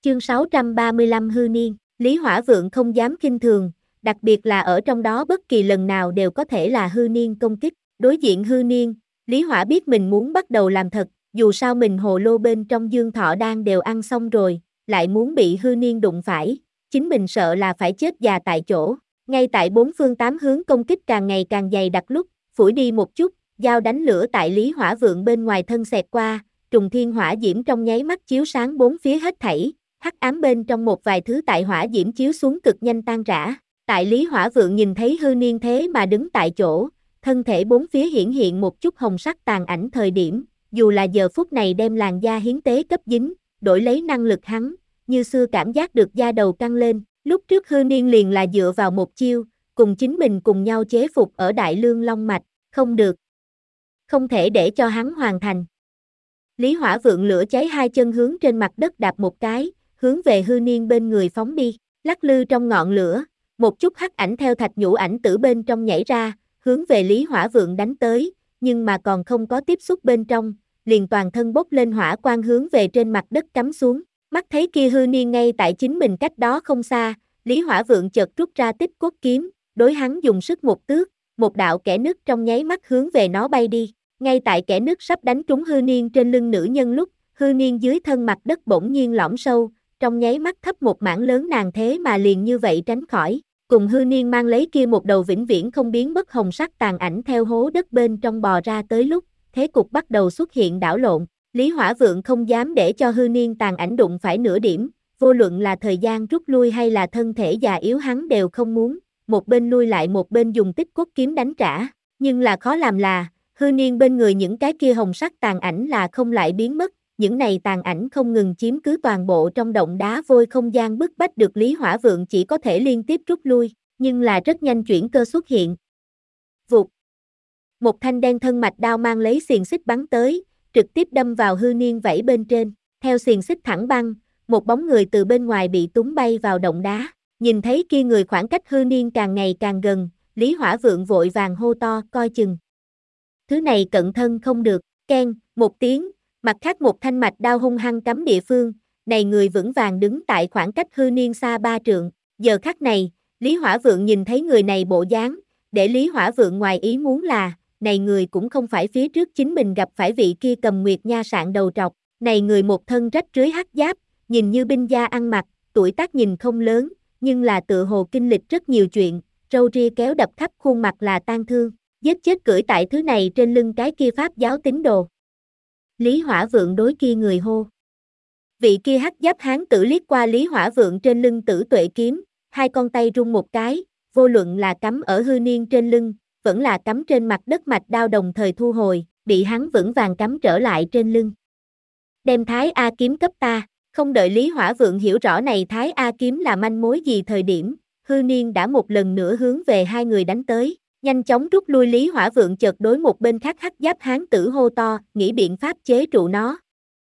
Chương 635 Hư Niên, Lý Hỏa Vượng không dám khinh thường, đặc biệt là ở trong đó bất kỳ lần nào đều có thể là Hư Niên công kích. Đối diện Hư Niên, Lý Hỏa biết mình muốn bắt đầu làm thật, dù sao mình hồ lô bên trong Dương Thọ Đan đều ăn xong rồi, lại muốn bị Hư Niên đụng phải, chính mình sợ là phải chết già tại chỗ. Ngay tại bốn phương tám hướng công kích càng ngày càng dày đặc lúc, phủi đi một chút, dao đánh lửa tại Lý Hỏa Vượng bên ngoài thân xẹt qua, trùng thiên hỏa diễm trong nháy mắt chiếu sáng bốn phía hết thảy, hắc ám bên trong một vài thứ tại hỏa diễm chiếu xuống cực nhanh tan rã. Tại Lý Hỏa Vượng nhìn thấy Hư Niên thế mà đứng tại chỗ, thân thể bốn phía hiển hiện một chút hồng sắc tàn ảnh thời điểm, dù là giờ phút này đem làn da hiến tế cấp dính, đổi lấy năng lực hắn, như xưa cảm giác được da đầu căng lên. Lúc trước Hư Niên liền là dựa vào một chiêu, cùng chính mình cùng nhau chế phục ở Đại Lương Long Mạch, không được. Không thể để cho hắn hoàn thành. Lý Hỏa Vượng lửa cháy hai chân hướng trên mặt đất đạp một cái, hướng về Hư Niên bên người phóng đi, lắc lư trong ngọn lửa, một chút hắc ảnh theo thạch nhũ ảnh tử bên trong nhảy ra, hướng về Lý Hỏa Vượng đánh tới, nhưng mà còn không có tiếp xúc bên trong, liền toàn thân bốc lên hỏa quang hướng về trên mặt đất cắm xuống. Mắt thấy kia Hư Niên ngay tại chính mình cách đó không xa, Lý Hỏa Vượng chợt rút ra Tích Cốt kiếm, đối hắn dùng sức một tước, một đạo kẽ nứt trong nháy mắt hướng về nó bay đi. Ngay tại kẽ nứt sắp đánh trúng Hư Niên trên lưng nữ nhân lúc, Hư Niên dưới thân mặt đất bỗng nhiên lõm sâu, trong nháy mắt thấp một mảng lớn nàng thế mà liền như vậy tránh khỏi. Cùng Hư Niên mang lấy kia một đầu vĩnh viễn không biến mất hồng sắc tàn ảnh theo hố đất bên trong bò ra tới lúc, thế cục bắt đầu xuất hiện đảo lộn. Lý Hỏa Vượng không dám để cho Hư Niên tàn ảnh đụng phải nửa điểm, vô luận là thời gian rút lui hay là thân thể già yếu hắn đều không muốn, một bên lui lại một bên dùng Tích Cốt kiếm đánh trả. Nhưng là khó làm là, Hư Niên bên người những cái kia hồng sắc tàn ảnh là không lại biến mất, những này tàn ảnh không ngừng chiếm cứ toàn bộ trong động đá vôi không gian bức bách được Lý Hỏa Vượng chỉ có thể liên tiếp rút lui, nhưng là rất nhanh chuyển cơ xuất hiện. Vụt. Một thanh đen thân mạch đao mang lấy xiềng xích bắn tới, trực tiếp đâm vào Hư Niên vảy bên trên, theo xiềng xích thẳng băng, một bóng người từ bên ngoài bị túng bay vào động đá, nhìn thấy kia người khoảng cách Hư Niên càng ngày càng gần, Lý Hỏa Vượng vội vàng hô to, coi chừng. Thứ này cận thân không được, keng, một tiếng, mặt khác một thanh mạch đao hung hăng cắm địa phương, này người vững vàng đứng tại khoảng cách Hư Niên xa 3 trượng, giờ khắc này, Lý Hỏa Vượng nhìn thấy người này bộ dáng, để Lý Hỏa Vượng ngoài ý muốn là, này người cũng không phải phía trước chính mình gặp phải vị kia cầm nguyệt nha sạn đầu trọc, này người một thân rách rưới hắc giáp, nhìn như binh gia ăn mặc, tuổi tác nhìn không lớn, nhưng là tựa hồ kinh lịch rất nhiều chuyện, râu ria kéo đập khắp khuôn mặt là tang thương, giết chết cưỡi tại thứ này trên lưng cái kia pháp giáo tín đồ. Lý Hỏa Vượng đối kia người hô. Vị kia hắc giáp hán tử liếc qua Lý Hỏa Vượng trên lưng Tử Tuệ kiếm, hai con tay rung một cái, vô luận là cắm ở Hư Niên trên lưng, vẫn là cắm trên mặt đất mạch đao đồng thời thu hồi, bị hắn vững vàng cắm trở lại trên lưng. Đem Thái A kiếm cấp ta, không đợi Lý Hỏa Vượng hiểu rõ này Thái A kiếm là manh mối gì thời điểm, Hư Niên đã một lần nữa hướng về hai người đánh tới. Nhanh chóng rút lui Lý Hỏa Vượng chợt đối một bên khác hắc giáp hán tử hô to, nghĩ biện pháp chế trụ nó.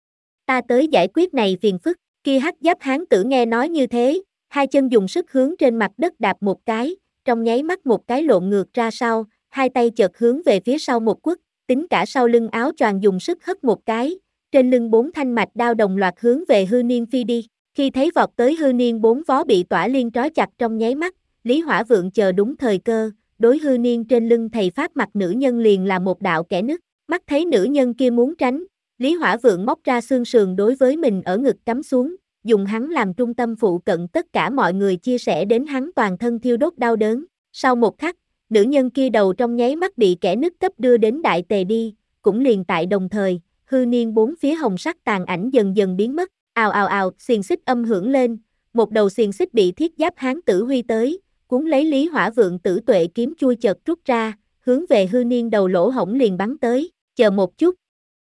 Ta tới giải quyết này phiền phức, kia hắc giáp hán tử nghe nói như thế, hai chân dùng sức hướng trên mặt đất đạp một cái, trong nháy mắt một cái lộn ngược ra sau, hai tay chợt hướng về phía sau một quất, tính cả sau lưng áo choàng dùng sức hất một cái, trên lưng bốn thanh mạch đao đồng loạt hướng về Hư Niên phi đi. Khi thấy vọt tới Hư Niên bốn vó bị tỏa liên trói chặt trong nháy mắt, Lý Hỏa Vượng chờ đúng thời cơ. Đối Hư Niên trên lưng thầy pháp mặt nữ nhân liền là một đạo kẽ nứt, mắt thấy nữ nhân kia muốn tránh, Lý Hỏa Vượng móc ra xương sườn đối với mình ở ngực cắm xuống, dùng hắn làm trung tâm phụ cận tất cả mọi người chia sẻ đến hắn toàn thân thiêu đốt đau đớn. Sau một khắc, nữ nhân kia đầu trong nháy mắt bị kẽ nứt cấp đưa đến đại tề đi, cũng liền tại đồng thời, Hư Niên bốn phía hồng sắc tàn ảnh dần dần biến mất, ào ào ào, xiềng xích âm hưởng lên, một đầu xiềng xích bị thiết giáp hán tử huy tới. Cuốn lấy Lý Hỏa Vượng Tử Tuệ kiếm chui chợt rút ra, hướng về Hư Niên đầu lỗ hổng liền bắn tới, chờ một chút.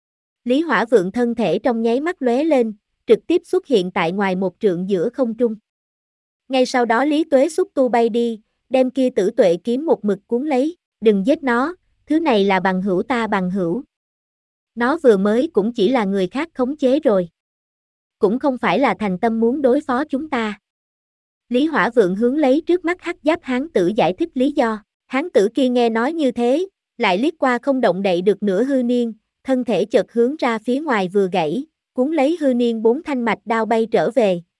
Lý Hỏa Vượng thân thể trong nháy mắt lóe lên, trực tiếp xuất hiện tại ngoài một trượng giữa không trung. Ngay sau đó Lý Tuế xúc tu bay đi, đem kia Tử Tuệ kiếm một mực cuốn lấy, đừng giết nó, thứ này là bằng hữu ta bằng hữu. Nó vừa mới cũng chỉ là người khác khống chế rồi. Cũng không phải là thành tâm muốn đối phó chúng ta. Lý Hỏa Vượng hướng lấy trước mắt hắc giáp hán tử giải thích lý do, hán tử kia nghe nói như thế, lại liếc qua không động đậy được nửa Hư Niên, thân thể chợt hướng ra phía ngoài vừa gãy, cuốn lấy Hư Niên bốn thanh mạch đao bay trở về,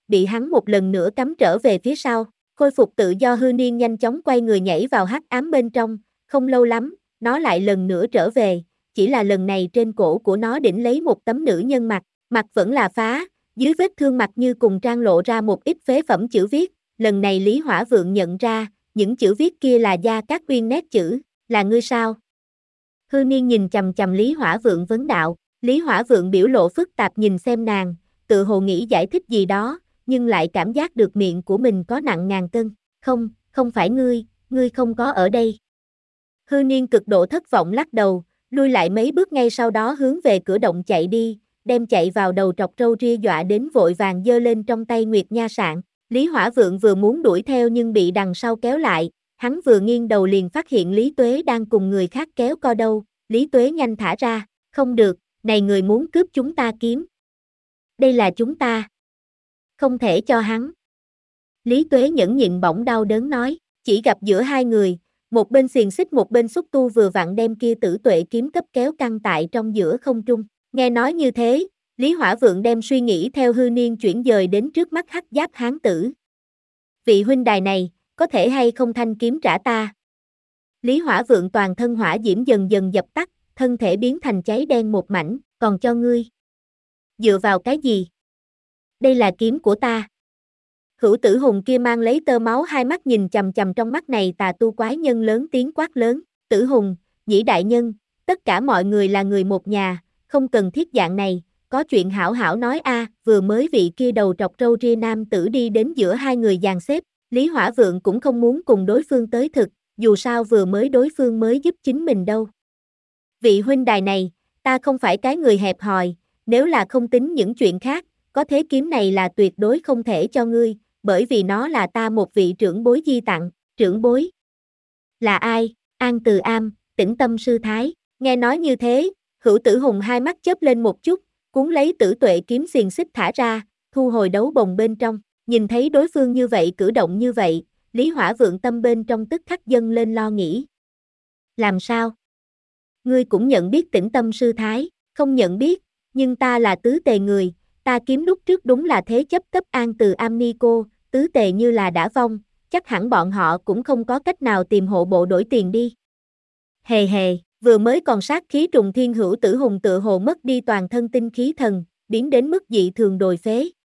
bị hắn một lần nữa cắm trở về phía sau. Khôi phục tự do hư niên nhanh chóng quay người nhảy vào hắc ám bên trong, không lâu lắm, nó lại lần nữa trở về, chỉ là lần này trên cổ của nó đỉnh lấy một tấm nữ nhân mặt, mặt vẫn là phá, dưới vết thương mặt như cùng trang lộ ra một ít phế phẩm chữ viết, lần này Lý Hỏa Vượng nhận ra, những chữ viết kia là Gia Cát Uyên nét chữ, là ngươi sao? Hư niên nhìn chằm chằm Lý Hỏa Vượng vấn đạo, Lý Hỏa Vượng biểu lộ phức tạp nhìn xem nàng, tự hồ nghĩ giải thích gì đó, nhưng lại cảm giác được miệng của mình có nặng ngàn cân, không phải ngươi không có ở đây. Hư niên cực độ thất vọng lắc đầu, lui lại mấy bước ngay sau đó hướng về cửa động chạy đi, đem chạy vào đầu trọc râu ria dọa đến vội vàng giơ lên trong tay Nguyệt Nha Sạn. Lý Hỏa Vượng vừa muốn đuổi theo nhưng bị đằng sau kéo lại, hắn vừa nghiêng đầu liền phát hiện Lý Tuế đang cùng người khác kéo co đâu, Lý Tuế nhanh thả ra, không được, này người muốn cướp chúng ta kiếm. Đây là chúng ta. Không thể cho hắn. Lý Tuế nhẫn nhịn bỗng đau đớn nói, chỉ gặp giữa hai người, một bên xiềng xích một bên xúc tu vừa vặn đem kia Tử Tuệ kiếm cấp kéo căng tại trong giữa không trung. Nghe nói như thế, Lý Hỏa Vượng đem suy nghĩ theo hư niên chuyển dời đến trước mắt hắc giáp hán tử. Vị huynh đài này, có thể hay không thanh kiếm trả ta? Lý Hỏa Vượng toàn thân hỏa diễm dần dần dập tắt, thân thể biến thành cháy đen một mảnh, còn cho ngươi. Dựa vào cái gì? Đây là kiếm của ta. Hữu Tử Hùng kia mang lấy tơ máu hai mắt nhìn chằm chằm trong mắt này tà tu quái nhân lớn tiếng quát lớn, Tử Hùng, Nhĩ đại nhân, tất cả mọi người là người một nhà, không cần thiết dạng này, có chuyện hảo hảo nói a. Vừa mới vị kia đầu trọc râu ria nam tử đi đến giữa hai người dàn xếp, Lý Hỏa Vượng cũng không muốn cùng đối phương tới thực, dù sao vừa mới đối phương mới giúp chính mình đâu. Vị huynh đài này, ta không phải cái người hẹp hòi, nếu là không tính những chuyện khác, có thế kiếm này là tuyệt đối không thể cho ngươi, bởi vì nó là ta một vị trưởng bối di tặng, trưởng bối. Là ai? An Từ Am, Tĩnh Tâm Sư Thái. Nghe nói như thế, Hữu Tử Hùng hai mắt chớp lên một chút, cuốn lấy Tử Tuệ kiếm xiềng xích thả ra, thu hồi đấu bồng bên trong, nhìn thấy đối phương như vậy cử động như vậy, Lý Hỏa Vượng tâm bên trong tức khắc dâng lên lo nghĩ. Làm sao? Ngươi cũng nhận biết Tĩnh Tâm Sư Thái, không nhận biết, nhưng ta là tứ tề người, ta kiếm lúc trước đúng là thế chấp cấp An Từ Am ni cô, tứ tề như là đã vong, chắc hẳn bọn họ cũng không có cách nào tìm hộ bộ đổi tiền đi. Hề hề, vừa mới còn sát khí trùng thiên Hữu Tử Hùng tựa hồ mất đi toàn thân tinh khí thần, biến đến mức dị thường đồi phế,